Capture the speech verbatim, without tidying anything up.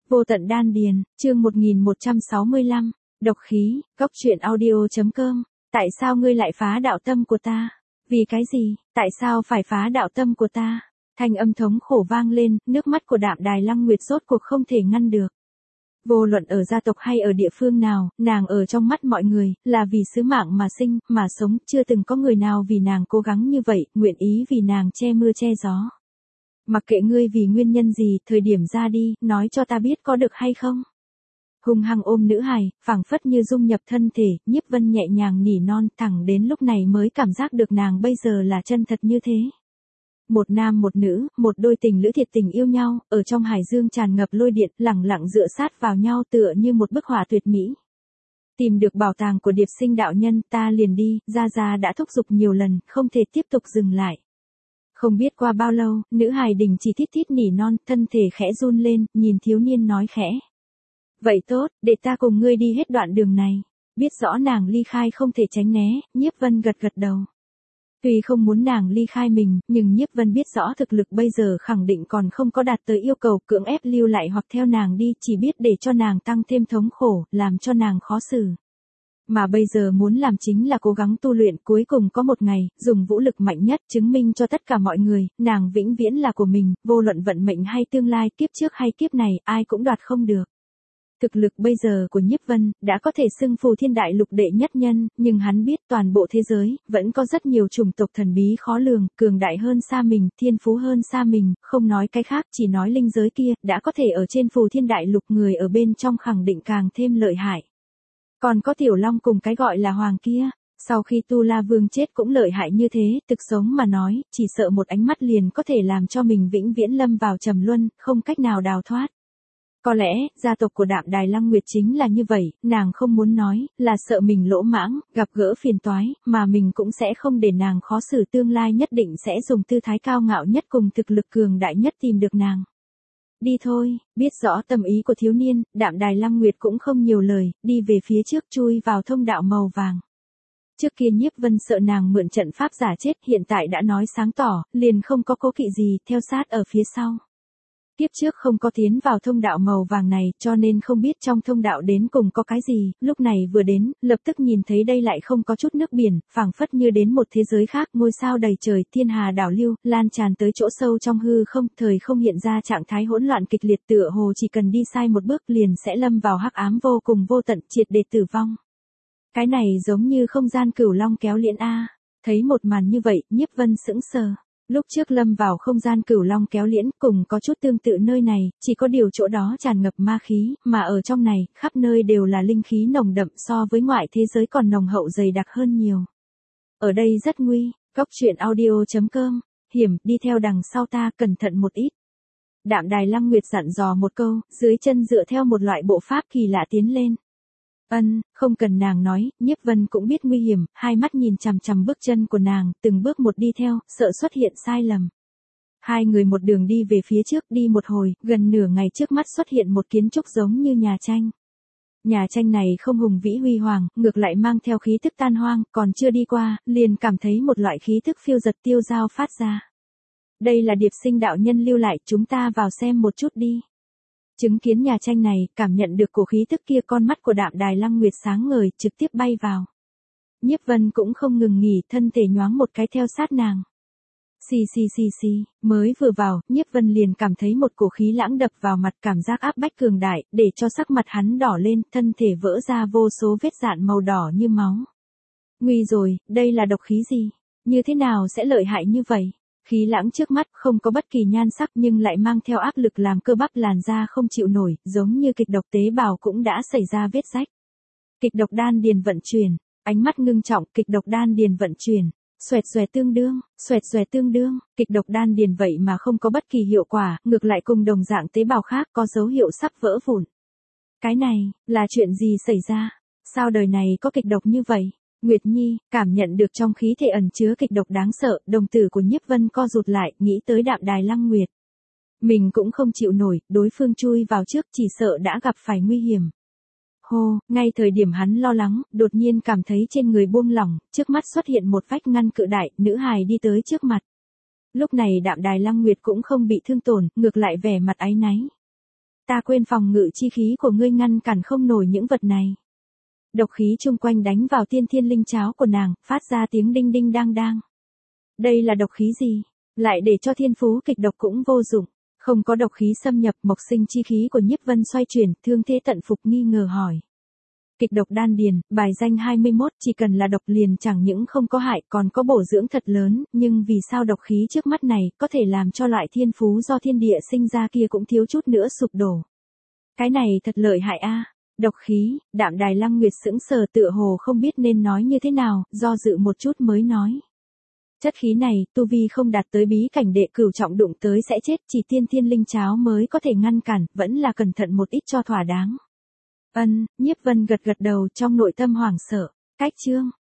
Vô tận đan điền, chương một nghìn một trăm sáu mươi lăm, độc khí, góc truyện audio.com. Tại sao ngươi lại phá đạo tâm của ta? Vì cái gì? Tại sao phải phá đạo tâm của ta? Thanh âm thống khổ vang lên, nước mắt của Đạm Đài Lăng Nguyệt rốt cuộc không thể ngăn được. Vô luận ở gia tộc hay ở địa phương nào, nàng ở trong mắt mọi người, là vì sứ mạng mà sinh, mà sống, chưa từng có người nào vì nàng cố gắng như vậy, nguyện ý vì nàng che mưa che gió. Mặc kệ ngươi vì nguyên nhân gì, thời điểm ra đi, nói cho ta biết có được hay không? Hung hăng ôm nữ hài, phảng phất như dung nhập thân thể, Nhiếp Vân nhẹ nhàng nỉ non, thẳng đến lúc này mới cảm giác được nàng bây giờ là chân thật như thế. Một nam một nữ, một đôi tình lữ thiệt tình yêu nhau, ở trong hải dương tràn ngập lôi điện, lẳng lặng dựa sát vào nhau tựa như một bức họa tuyệt mỹ. Tìm được bảo tàng của Điệp Sinh đạo nhân, ta liền đi, Gia Gia đã thúc giục nhiều lần, không thể tiếp tục dừng lại. Không biết qua bao lâu, nữ hài đình chỉ thít thít nỉ non, thân thể khẽ run lên, nhìn thiếu niên nói khẽ. Vậy tốt, để ta cùng ngươi đi hết đoạn đường này. Biết rõ nàng ly khai không thể tránh né, Nhiếp Vân gật gật đầu. Tuy không muốn nàng ly khai mình, nhưng Nhiếp Vân biết rõ thực lực bây giờ khẳng định còn không có đạt tới yêu cầu cưỡng ép lưu lại hoặc theo nàng đi, chỉ biết để cho nàng tăng thêm thống khổ, làm cho nàng khó xử. Mà bây giờ muốn làm chính là cố gắng tu luyện, cuối cùng có một ngày, dùng vũ lực mạnh nhất chứng minh cho tất cả mọi người, nàng vĩnh viễn là của mình, vô luận vận mệnh hay tương lai, kiếp trước hay kiếp này, ai cũng đoạt không được. Thực lực bây giờ của Nhiếp Vân, đã có thể xưng phù thiên đại lục đệ nhất nhân, nhưng hắn biết toàn bộ thế giới, vẫn có rất nhiều chủng tộc thần bí khó lường, cường đại hơn xa mình, thiên phú hơn xa mình, không nói cái khác, chỉ nói linh giới kia, đã có thể ở trên phù thiên đại lục, người ở bên trong khẳng định càng thêm lợi hại. Còn có Tiểu Long cùng cái gọi là Hoàng kia, sau khi Tu La Vương chết cũng lợi hại như thế, thực sống mà nói, chỉ sợ một ánh mắt liền có thể làm cho mình vĩnh viễn lâm vào trầm luân, không cách nào đào thoát. Có lẽ, gia tộc của Đạm Đài Lăng Nguyệt chính là như vậy, nàng không muốn nói, là sợ mình lỗ mãng, gặp gỡ phiền toái, mà mình cũng sẽ không để nàng khó xử, tương lai nhất định sẽ dùng tư thái cao ngạo nhất cùng thực lực cường đại nhất tìm được nàng. Đi thôi, biết rõ tâm ý của thiếu niên, Đạm Đài Lăng Nguyệt cũng không nhiều lời, đi về phía trước chui vào thông đạo màu vàng. Trước kia Nhiếp Vân sợ nàng mượn trận pháp giả chết, hiện tại đã nói sáng tỏ, liền không có cố kỵ gì, theo sát ở phía sau. Tiếp trước không có tiến vào thông đạo màu vàng này, cho nên không biết trong thông đạo đến cùng có cái gì, lúc này vừa đến, lập tức nhìn thấy đây lại không có chút nước biển, phảng phất như đến một thế giới khác, ngôi sao đầy trời, thiên hà đảo lưu, lan tràn tới chỗ sâu trong hư không, thời không hiện ra trạng thái hỗn loạn kịch liệt, tựa hồ chỉ cần đi sai một bước liền sẽ lâm vào hắc ám vô cùng vô tận, triệt để tử vong. Cái này giống như không gian Cửu Long kéo liễn a. Thấy một màn như vậy, Nhiếp Vân sững sờ. Lúc trước lâm vào không gian Cửu Long kéo liễn, cùng có chút tương tự nơi này, chỉ có điều chỗ đó tràn ngập ma khí, mà ở trong này, khắp nơi đều là linh khí nồng đậm, so với ngoại thế giới còn nồng hậu dày đặc hơn nhiều. Ở đây rất nguy, góc truyện audio.com, hiểm, đi theo đằng sau ta, cẩn thận một ít. Đạm Đài Lăng Nguyệt dặn dò một câu, dưới chân dựa theo một loại bộ pháp kỳ lạ tiến lên. Ân, không cần nàng nói, Nhiếp Vân cũng biết nguy hiểm, hai mắt nhìn chằm chằm bước chân của nàng, từng bước một đi theo, sợ xuất hiện sai lầm. Hai người một đường đi về phía trước, đi một hồi, gần nửa ngày trước mắt xuất hiện một kiến trúc giống như nhà tranh. Nhà tranh này không hùng vĩ huy hoàng, ngược lại mang theo khí tức tan hoang, còn chưa đi qua, liền cảm thấy một loại khí tức phiêu giật tiêu dao phát ra. Đây là Điệp Sinh đạo nhân lưu lại, chúng ta vào xem một chút đi. Chứng kiến nhà tranh này, cảm nhận được cổ khí tức kia, con mắt của Đạm Đài Lăng Nguyệt sáng ngời, trực tiếp bay vào. Nhiếp Vân cũng không ngừng nghỉ, thân thể nhoáng một cái theo sát nàng. Xì xì xì xì, mới vừa vào, Nhiếp Vân liền cảm thấy một cổ khí lãng đập vào mặt, cảm giác áp bách cường đại, để cho sắc mặt hắn đỏ lên, thân thể vỡ ra vô số vết dạn màu đỏ như máu. Nguy rồi, đây là độc khí gì? Như thế nào sẽ lợi hại như vậy? Khí lãng trước mắt không có bất kỳ nhan sắc nhưng lại mang theo áp lực làm cơ bắp làn da không chịu nổi, giống như kịch độc tế bào cũng đã xảy ra vết rách. Kịch độc đan điền vận chuyển, ánh mắt ngưng trọng, kịch độc đan điền vận chuyển, xoẹt xoẹt tương đương, xoẹt xoẹt tương đương, kịch độc đan điền vậy mà không có bất kỳ hiệu quả, ngược lại cùng đồng dạng tế bào khác có dấu hiệu sắp vỡ vụn. Cái này, là chuyện gì xảy ra? Sao đời này có kịch độc như vậy? Nguyệt Nhi, cảm nhận được trong khí thể ẩn chứa kịch độc đáng sợ, đồng tử của Nhiếp Vân co rụt lại, nghĩ tới Đạm Đài Lăng Nguyệt. Mình cũng không chịu nổi, đối phương chui vào trước chỉ sợ đã gặp phải nguy hiểm. Hô, ngay thời điểm hắn lo lắng, đột nhiên cảm thấy trên người buông lỏng, trước mắt xuất hiện một vách ngăn cự đại, nữ hài đi tới trước mặt. Lúc này Đạm Đài Lăng Nguyệt cũng không bị thương tổn, ngược lại vẻ mặt áy náy. Ta quên phòng ngự chi khí của ngươi ngăn cản không nổi những vật này. Độc khí chung quanh đánh vào tiên thiên linh cháo của nàng, phát ra tiếng đinh đinh đang đang. Đây là độc khí gì? Lại để cho thiên phú kịch độc cũng vô dụng. Không có độc khí xâm nhập, mộc sinh chi khí của Nhiếp Vân xoay chuyển, thương thế tận phục nghi ngờ hỏi. Kịch độc đan điền, bài danh hai mươi mốt, chỉ cần là độc liền chẳng những không có hại còn có bổ dưỡng thật lớn, nhưng vì sao độc khí trước mắt này có thể làm cho loại thiên phú do thiên địa sinh ra kia cũng thiếu chút nữa sụp đổ. Cái này thật lợi hại a. Độc khí, Đạm Đài Lăng Nguyệt sững sờ tựa hồ không biết nên nói như thế nào, do dự một chút mới nói. Chất khí này, tu vi không đạt tới bí cảnh đệ cửu trọng đụng tới sẽ chết, chỉ tiên thiên linh cháo mới có thể ngăn cản, vẫn là cẩn thận một ít cho thỏa đáng. Ân, Nhiếp Vân gật gật đầu trong nội tâm hoảng sợ. Cách chương,